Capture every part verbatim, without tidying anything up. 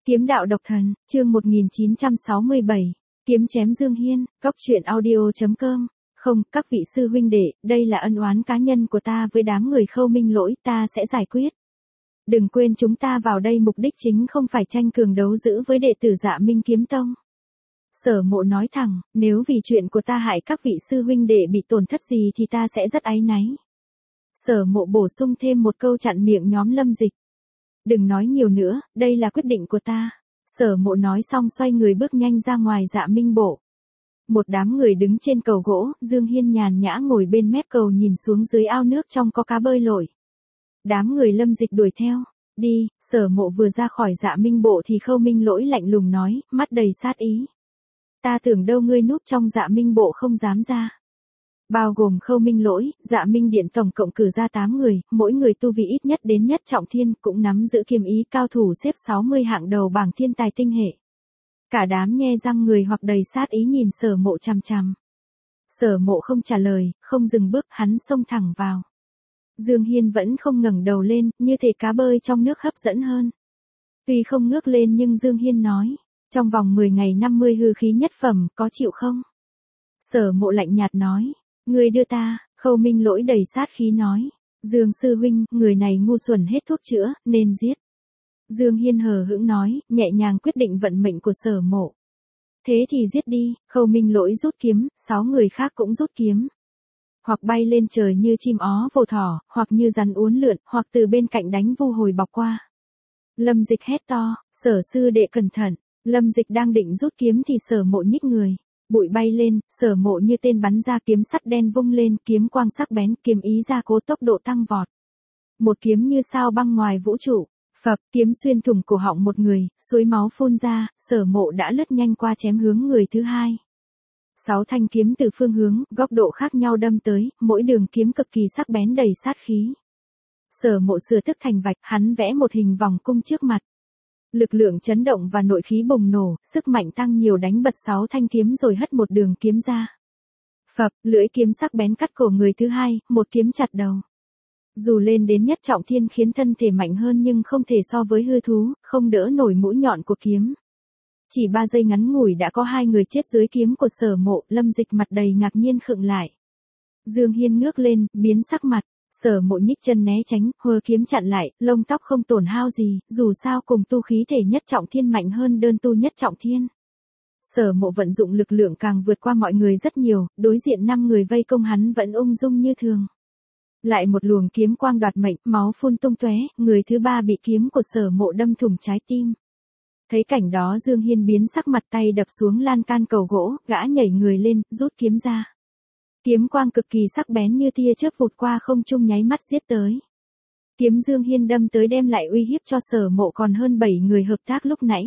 Kiếm đạo độc thần, chương một nghìn chín trăm sáu mươi bảy, kiếm chém Dương Hiên, góc truyện audio chấm com. Không, các vị sư huynh đệ, đây là ân oán cá nhân của ta với đám người Khâu Minh Lỗi, ta sẽ giải quyết. Đừng quên chúng ta vào đây mục đích chính không phải tranh cường đấu dữ với đệ tử Dạ Minh Kiếm Tông. Sở Mộ nói thẳng, nếu vì chuyện của ta hại các vị sư huynh đệ bị tổn thất gì thì ta sẽ rất áy náy. Sở Mộ bổ sung thêm một câu chặn miệng nhóm Lâm Dịch. Đừng nói nhiều nữa, đây là quyết định của ta. Sở Mộ nói xong xoay người bước nhanh ra ngoài Dạ Minh Bộ. Một đám người đứng trên cầu gỗ, Dương Hiên nhàn nhã ngồi bên mép cầu nhìn xuống dưới ao nước trong có cá bơi lội. Đám người Lâm Dịch đuổi theo. Đi, Sở Mộ vừa ra khỏi Dạ Minh Bộ thì Khâu Minh Lỗi lạnh lùng nói, mắt đầy sát ý. Ta tưởng đâu ngươi núp trong Dạ Minh Bộ không dám ra. Bao gồm Khâu Minh Lỗi, Dạ Minh Điện tổng cộng cử ra tám người, mỗi người tu vi ít nhất đến nhất trọng thiên, cũng nắm giữ kiếm ý cao thủ xếp sáu mươi hạng đầu bảng thiên tài tinh hệ. Cả đám nhe răng người hoặc đầy sát ý nhìn Sở Mộ chằm chằm. Sở Mộ không trả lời, không dừng bước, hắn xông thẳng vào. Dương Hiên vẫn không ngẩng đầu lên, như thể cá bơi trong nước hấp dẫn hơn. Tuy không ngước lên nhưng Dương Hiên nói, trong vòng mười ngày năm mươi hư khí nhất phẩm, có chịu không? Sở Mộ lạnh nhạt nói, ngươi đưa ta. Khâu Minh Lỗi đầy sát khí nói, Dương sư huynh, người này ngu xuẩn hết thuốc chữa, nên giết. Dương Hiên hờ hững nói, nhẹ nhàng quyết định vận mệnh của Sở Mộ. Thế thì giết đi. Khâu Minh Lỗi rút kiếm, sáu người khác cũng rút kiếm. Hoặc bay lên trời như chim ó vồ thỏ, hoặc như rắn uốn lượn, hoặc từ bên cạnh đánh vu hồi bọc qua. Lâm Dịch hét to, Sở sư đệ cẩn thận. Lâm Dịch đang định rút kiếm thì Sở Mộ nhích người. Bụi bay lên, Sở Mộ như tên bắn ra kiếm sắt đen vung lên, kiếm quang sắc bén, kiếm ý gia cố tốc độ tăng vọt. Một kiếm như sao băng ngoài vũ trụ, phập, kiếm xuyên thủng cổ họng một người, suối máu phun ra, Sở Mộ đã lướt nhanh qua chém hướng người thứ hai. Sáu thanh kiếm từ phương hướng, góc độ khác nhau đâm tới, mỗi đường kiếm cực kỳ sắc bén đầy sát khí. Sở Mộ sửa thức thành vạch, hắn vẽ một hình vòng cung trước mặt. Lực lượng chấn động và nội khí bùng nổ, sức mạnh tăng nhiều đánh bật sáu thanh kiếm rồi hất một đường kiếm ra. Phập, lưỡi kiếm sắc bén cắt cổ người thứ hai, một kiếm chặt đầu. Dù lên đến nhất trọng thiên khiến thân thể mạnh hơn nhưng không thể so với hư thú, không đỡ nổi mũi nhọn của kiếm. Chỉ ba giây ngắn ngủi đã có hai người chết dưới kiếm của Sở Mộ, Lâm Dịch mặt đầy ngạc nhiên khựng lại. Dương Hiên ngước lên, biến sắc mặt. Sở Mộ nhích chân né tránh, hơ kiếm chặn lại, lông tóc không tổn hao gì, dù sao cùng tu khí thể nhất trọng thiên mạnh hơn đơn tu nhất trọng thiên. Sở Mộ vận dụng lực lượng càng vượt qua mọi người rất nhiều, đối diện năm người vây công hắn vẫn ung dung như thường. Lại một luồng kiếm quang đoạt mệnh, máu phun tung tóe, người thứ ba bị kiếm của Sở Mộ đâm thủng trái tim. Thấy cảnh đó Dương Hiên biến sắc mặt, tay đập xuống lan can cầu gỗ, gã nhảy người lên, rút kiếm ra. Kiếm quang cực kỳ sắc bén như tia chớp vụt qua không trung nháy mắt giết tới. Kiếm Dương Hiên đâm tới đem lại uy hiếp cho Sở Mộ còn hơn bảy người hợp tác lúc nãy.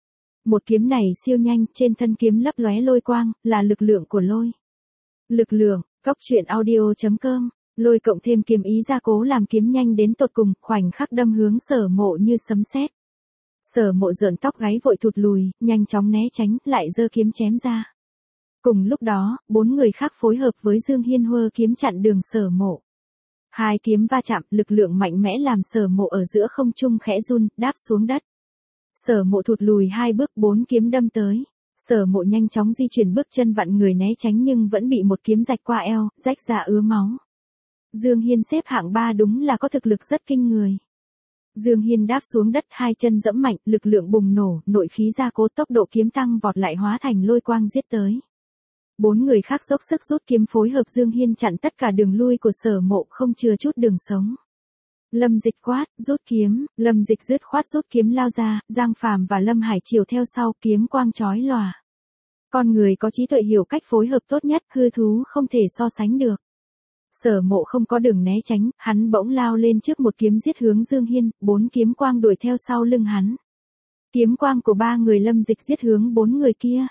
Một kiếm này siêu nhanh, trên thân kiếm lấp lóe lôi quang, là lực lượng của lôi. Lực lượng, góc truyện audio chấm com, lôi cộng thêm kiếm ý gia cố làm kiếm nhanh đến tột cùng, khoảnh khắc đâm hướng Sở Mộ như sấm sét. Sở Mộ rợn tóc gáy vội thụt lùi, nhanh chóng né tránh, lại giơ kiếm chém ra. Cùng lúc đó, bốn người khác phối hợp với Dương Hiên hơ kiếm chặn đường Sở Mộ. Hai kiếm va chạm, lực lượng mạnh mẽ làm Sở Mộ ở giữa không trung khẽ run, đáp xuống đất. Sở Mộ thụt lùi hai bước, bốn kiếm đâm tới. Sở Mộ nhanh chóng di chuyển bước chân vặn người né tránh nhưng vẫn bị một kiếm rạch qua eo, rách ra ứa máu. Dương Hiên xếp hạng ba đúng là có thực lực rất kinh người. Dương Hiên đáp xuống đất, hai chân giẫm mạnh, lực lượng bùng nổ, nội khí gia cố tốc độ kiếm tăng vọt lại hóa thành lôi quang giết tới. Bốn người khác dốc sức rút kiếm phối hợp Dương Hiên chặn tất cả đường lui của Sở Mộ không chừa chút đường sống. Lâm Dịch quát, rút kiếm, Lâm Dịch dứt khoát rút kiếm lao ra, Giang Phàm và Lâm Hải chiều theo sau, kiếm quang chói lòa. Con người có trí tuệ hiểu cách phối hợp tốt nhất, hư thú không thể so sánh được. Sở Mộ không có đường né tránh, hắn bỗng lao lên trước một kiếm giết hướng Dương Hiên, bốn kiếm quang đuổi theo sau lưng hắn. Kiếm quang của ba người Lâm Dịch giết hướng bốn người kia.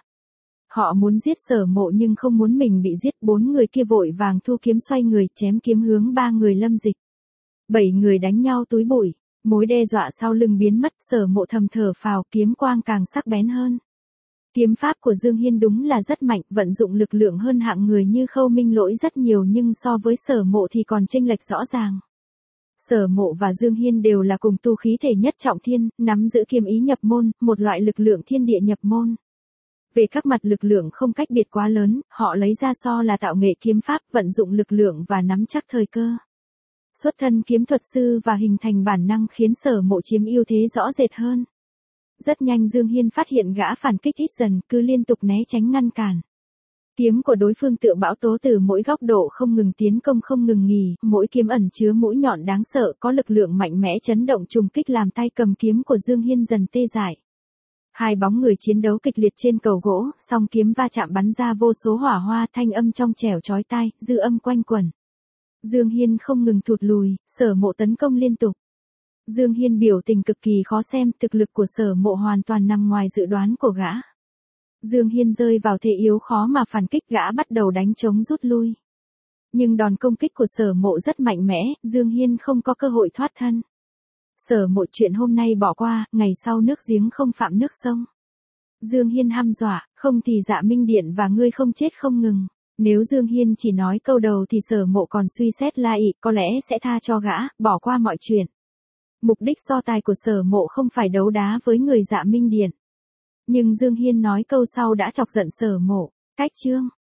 Họ muốn giết Sở Mộ nhưng không muốn mình bị giết, bốn người kia vội vàng thu kiếm xoay người, chém kiếm hướng ba người Lâm Dịch. Bảy người đánh nhau túi bụi, mối đe dọa sau lưng biến mất, Sở Mộ thầm thở phào, kiếm quang càng sắc bén hơn. Kiếm pháp của Dương Hiên đúng là rất mạnh, vận dụng lực lượng hơn hạng người như Khâu Minh Lỗi rất nhiều nhưng so với Sở Mộ thì còn chênh lệch rõ ràng. Sở Mộ và Dương Hiên đều là cùng tu khí thể nhất trọng thiên, nắm giữ kiếm ý nhập môn, một loại lực lượng thiên địa nhập môn. Về các mặt lực lượng không cách biệt quá lớn, họ lấy ra so là tạo nghệ kiếm pháp, vận dụng lực lượng và nắm chắc thời cơ. Xuất thân kiếm thuật sư và hình thành bản năng khiến Sở Mộ chiếm ưu thế rõ rệt hơn. Rất nhanh Dương Hiên phát hiện gã phản kích ít dần, cứ liên tục né tránh ngăn cản. Kiếm của đối phương tựa bão tố từ mỗi góc độ không ngừng tiến công không ngừng nghỉ, mỗi kiếm ẩn chứa mũi nhọn đáng sợ, có lực lượng mạnh mẽ chấn động trùng kích làm tay cầm kiếm của Dương Hiên dần tê dại. Hai bóng người chiến đấu kịch liệt trên cầu gỗ, song kiếm va chạm bắn ra vô số hỏa hoa, thanh âm trong trẻo chói tai, dư âm quanh quẩn. Dương Hiên không ngừng thụt lùi, Sở Mộ tấn công liên tục. Dương Hiên biểu tình cực kỳ khó xem, thực lực của Sở Mộ hoàn toàn nằm ngoài dự đoán của gã. Dương Hiên rơi vào thế yếu khó mà phản kích, gã bắt đầu đánh trống rút lui. Nhưng đòn công kích của Sở Mộ rất mạnh mẽ, Dương Hiên không có cơ hội thoát thân. Sở Mộ chuyện hôm nay bỏ qua, ngày sau nước giếng không phạm nước sông. Dương Hiên hăm dọa, không thì Dạ Minh Điện và ngươi không chết không ngừng. Nếu Dương Hiên chỉ nói câu đầu thì Sở Mộ còn suy xét la ị, có lẽ sẽ tha cho gã, bỏ qua mọi chuyện. Mục đích so tài của Sở Mộ không phải đấu đá với người Dạ Minh Điện. Nhưng Dương Hiên nói câu sau đã chọc giận Sở Mộ. Cách chương